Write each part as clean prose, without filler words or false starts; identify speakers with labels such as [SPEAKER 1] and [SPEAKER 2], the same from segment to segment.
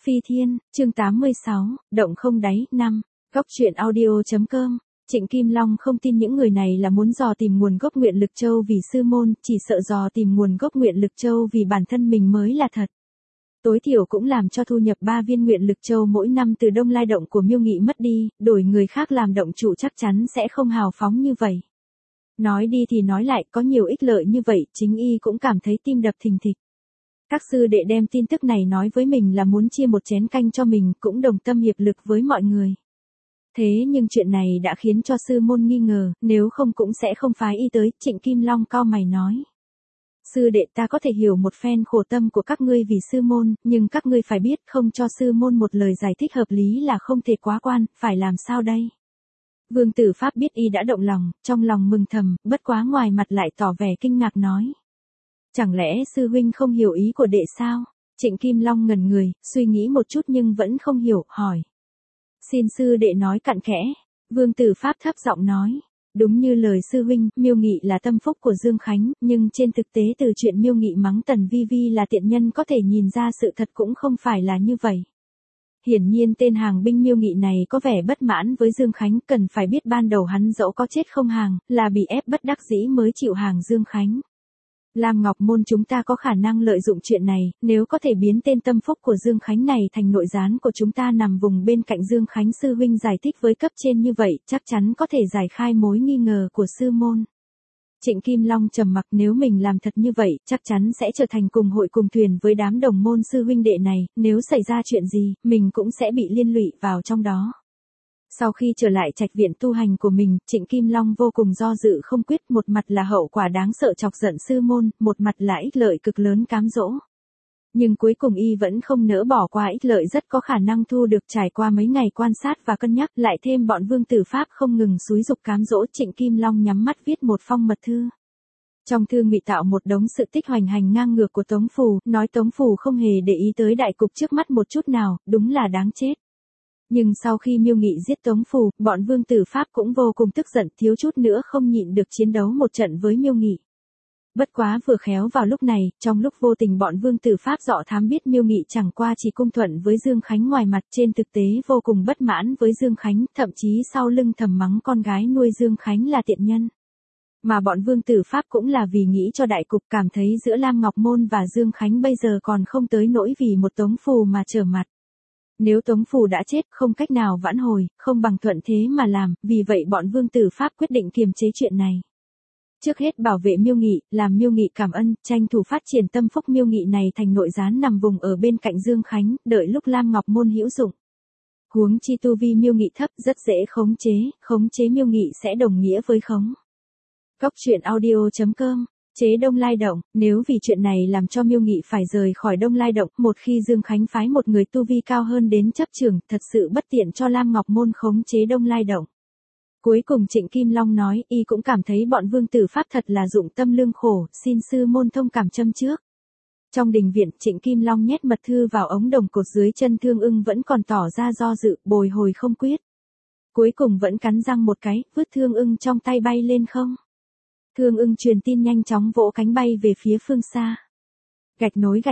[SPEAKER 1] Phi Thiên, chương 86, Động không đáy, 5. Góc truyện audio.com. Trịnh Kim Long không tin những người này là muốn dò tìm nguồn gốc nguyện lực châu vì sư môn, chỉ sợ dò tìm nguồn gốc nguyện lực châu vì bản thân mình mới là thật. Tối thiểu cũng làm cho thu nhập 3 viên nguyện lực châu mỗi năm từ Đông Lai động của Miêu Nghị mất đi, đổi người khác làm động chủ chắc chắn sẽ không hào phóng như vậy. Nói đi thì nói lại, có nhiều ích lợi như vậy, chính y cũng cảm thấy tim đập thình thịch. Các sư đệ đem tin tức này nói với mình là muốn chia một chén canh cho mình, cũng đồng tâm hiệp lực với mọi người. Thế nhưng chuyện này đã khiến cho sư môn nghi ngờ, nếu không cũng sẽ không phái y tới. Trịnh Kim Long cau mày nói. Sư đệ, ta có thể hiểu một phen khổ tâm của các ngươi vì sư môn, nhưng các ngươi phải biết không cho sư môn một lời giải thích hợp lý là không thể quá quan, phải làm sao đây? Vương Tử Pháp biết y đã động lòng, trong lòng mừng thầm, bất quá ngoài mặt lại tỏ vẻ kinh ngạc nói. Chẳng lẽ sư huynh không hiểu ý của đệ sao? Trịnh Kim Long ngẩn người, suy nghĩ một chút nhưng vẫn không hiểu, hỏi. Xin sư đệ nói cặn kẽ. Vương Tử Pháp thấp giọng nói. Đúng như lời sư huynh, Miêu Nghị là tâm phúc của Dương Khánh, nhưng trên thực tế từ chuyện Miêu Nghị mắng Tần Vi Vi là tiện nhân có thể nhìn ra sự thật cũng không phải là như vậy. Hiển nhiên tên hàng binh Miêu Nghị này có vẻ bất mãn với Dương Khánh, cần phải biết ban đầu hắn dẫu có chết không hàng, là bị ép bất đắc dĩ mới chịu hàng Dương Khánh. Lam Ngọc Môn chúng ta có khả năng lợi dụng chuyện này, nếu có thể biến tên tâm phúc của Dương Khánh này thành nội gián của chúng ta nằm vùng bên cạnh Dương Khánh sư huynh giải thích với cấp trên như vậy, chắc chắn có thể giải khai mối nghi ngờ của sư môn. Trịnh Kim Long trầm mặc, nếu mình làm thật như vậy, chắc chắn sẽ trở thành cùng hội cùng thuyền với đám đồng môn sư huynh đệ này, nếu xảy ra chuyện gì, mình cũng sẽ bị liên lụy vào trong đó. Sau khi trở lại trạch viện tu hành của mình, Trịnh Kim Long vô cùng do dự không quyết, một mặt là hậu quả đáng sợ chọc giận sư môn, một mặt là ích lợi cực lớn cám dỗ. Nhưng cuối cùng y vẫn không nỡ bỏ qua ích lợi rất có khả năng thu được trải qua mấy ngày quan sát và cân nhắc, lại thêm bọn Vương Tử Pháp không ngừng xúi giục cám dỗ, Trịnh Kim Long nhắm mắt viết một phong mật thư. Trong thư ngụy tạo một đống sự tích hoành hành ngang ngược của Tống Phù, nói Tống Phù không hề để ý tới đại cục trước mắt một chút nào, đúng là đáng chết. Nhưng sau khi Miêu Nghị giết Tống Phù, bọn Vương Tử Pháp cũng vô cùng tức giận, thiếu chút nữa không nhịn được chiến đấu một trận với Miêu Nghị. Bất quá vừa khéo vào lúc này, trong lúc vô tình bọn Vương Tử Pháp dọ thám biết Miêu Nghị chẳng qua chỉ cung thuận với Dương Khánh ngoài mặt, trên thực tế vô cùng bất mãn với Dương Khánh, thậm chí sau lưng thầm mắng con gái nuôi Dương Khánh là tiện nhân. Mà bọn Vương Tử Pháp cũng là vì nghĩ cho đại cục, cảm thấy giữa Lam Ngọc Môn và Dương Khánh bây giờ còn không tới nỗi vì một Tống Phù mà trở mặt. Nếu Tống Phù đã chết, không cách nào vãn hồi, không bằng thuận thế mà làm, vì vậy bọn Vương Tử Pháp quyết định kiềm chế chuyện này. Trước hết bảo vệ Miêu Nghị, làm Miêu Nghị cảm ơn, tranh thủ phát triển tâm phúc Miêu Nghị này thành nội gián nằm vùng ở bên cạnh Dương Khánh, đợi lúc Lam Ngọc Môn hữu dụng. Huống chi tu vi Miêu Nghị thấp, rất dễ khống chế Miêu Nghị sẽ đồng nghĩa với khống. Góc truyện audio.com. Chế Đông Lai động, nếu vì chuyện này làm cho Miêu Nghị phải rời khỏi Đông Lai động, một khi Dương Khánh phái một người tu vi cao hơn đến chấp trưởng, thật sự bất tiện cho Lam Ngọc Môn khống chế Đông Lai động. Cuối cùng Trịnh Kim Long nói, y cũng cảm thấy bọn Vương Tử Pháp thật là dụng tâm lương khổ, xin sư môn thông cảm châm trước. Trong đình viện, Trịnh Kim Long nhét mật thư vào ống đồng cột dưới chân Thương Ưng vẫn còn tỏ ra do dự, bồi hồi không quyết. Cuối cùng vẫn cắn răng một cái, vứt Thương Ưng trong tay bay lên không. Thương Ưng truyền tin nhanh chóng vỗ cánh bay về phía phương xa. Gạch nối.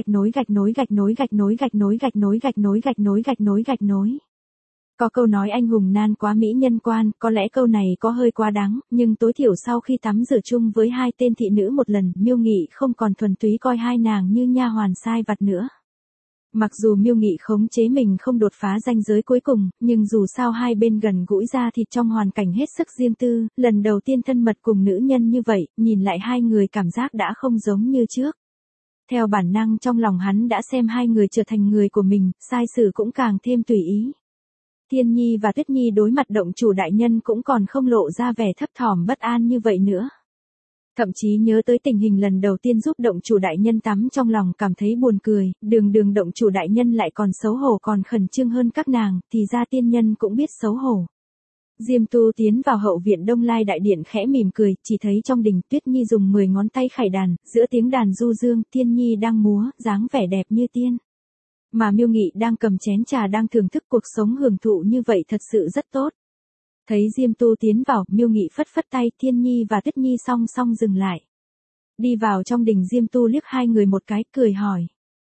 [SPEAKER 1] Có câu nói anh hùng nan quá mỹ nhân quan, có lẽ câu này có hơi quá đáng, nhưng tối thiểu sau khi tắm rửa chung với hai tên thị nữ một lần, Miêu Nghị không còn thuần túy coi hai nàng như nha hoàn sai vặt nữa. Mặc dù Miêu Nghị khống chế mình không đột phá ranh giới cuối cùng, nhưng dù sao hai bên gần gũi ra thì trong hoàn cảnh hết sức riêng tư, lần đầu tiên thân mật cùng nữ nhân như vậy, nhìn lại hai người cảm giác đã không giống như trước. Theo bản năng trong lòng hắn đã xem hai người trở thành người của mình, sai sử cũng càng thêm tùy ý. Thiên Nhi và Tuyết Nhi đối mặt động chủ đại nhân cũng còn không lộ ra vẻ thấp thỏm bất an như vậy nữa. Thậm chí nhớ tới tình hình lần đầu tiên giúp động chủ đại nhân tắm trong lòng cảm thấy buồn cười, đường động chủ đại nhân lại còn xấu hổ còn khẩn trương hơn các nàng, thì ra tiên nhân cũng biết xấu hổ. Diêm Tu tiến vào hậu viện Đông Lai đại điện khẽ mỉm cười, chỉ thấy trong đình Tuyết Nhi dùng 10 ngón tay khải đàn, giữa tiếng đàn du dương, Thiên Nhi đang múa, dáng vẻ đẹp như tiên. Mà Miêu Nghị đang cầm chén trà đang thưởng thức cuộc sống hưởng thụ như vậy thật sự rất tốt. Thấy Diêm Tu tiến vào, Miêu Nghị phất phất tay, Thiên Nhi và Tuyết Nhi song song dừng lại. Đi vào trong đình, Diêm Tu liếc hai người một cái, cười hỏi.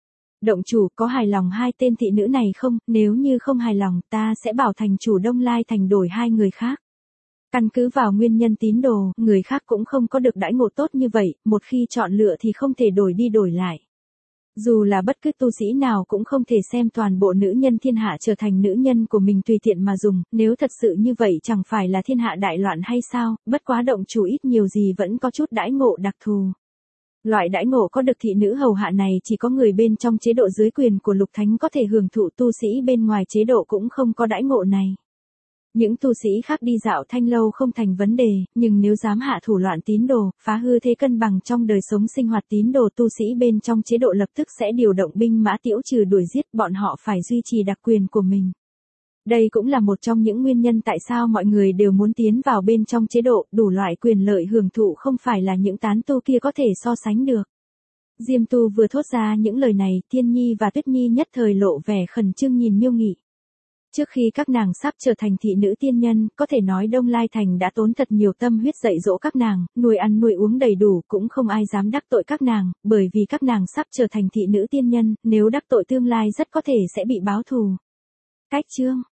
[SPEAKER 1] Động chủ có hài lòng hai tên thị nữ này không, nếu như không hài lòng ta sẽ bảo thành chủ Đông Lai thành đổi hai người khác. Căn cứ vào nguyên nhân tín đồ, người khác cũng không có được đãi ngộ tốt như vậy, một khi chọn lựa thì không thể đổi đi đổi lại. Dù là bất cứ tu sĩ nào cũng không thể xem toàn bộ nữ nhân thiên hạ trở thành nữ nhân của mình tùy tiện mà dùng, nếu thật sự như vậy chẳng phải là thiên hạ đại loạn hay sao, bất quá động chủ ít nhiều gì vẫn có chút đãi ngộ đặc thù. Loại đãi ngộ có được thị nữ hầu hạ này chỉ có người bên trong chế độ dưới quyền của Lục Thánh có thể hưởng thụ, tu sĩ bên ngoài chế độ cũng không có đãi ngộ này. Những tu sĩ khác đi dạo thanh lâu không thành vấn đề, nhưng nếu dám hạ thủ loạn tín đồ, phá hư thế cân bằng trong đời sống sinh hoạt tín đồ, tu sĩ bên trong chế độ lập tức sẽ điều động binh mã tiễu trừ đuổi giết, bọn họ phải duy trì đặc quyền của mình. Đây cũng là một trong những nguyên nhân tại sao mọi người đều muốn tiến vào bên trong chế độ, đủ loại quyền lợi hưởng thụ không phải là những tán tu kia có thể so sánh được. Diêm Tu vừa thốt ra những lời này, Thiên Nhi và Tuyết Nhi nhất thời lộ vẻ khẩn trương nhìn Miêu Nghị. Trước khi các nàng sắp trở thành thị nữ tiên nhân, có thể nói Đông Lai Thành đã tốn thật nhiều tâm huyết dạy dỗ các nàng, nuôi ăn nuôi uống đầy đủ, cũng không ai dám đắc tội các nàng, bởi vì các nàng sắp trở thành thị nữ tiên nhân, nếu đắc tội tương lai rất có thể sẽ bị báo thù. Cách chương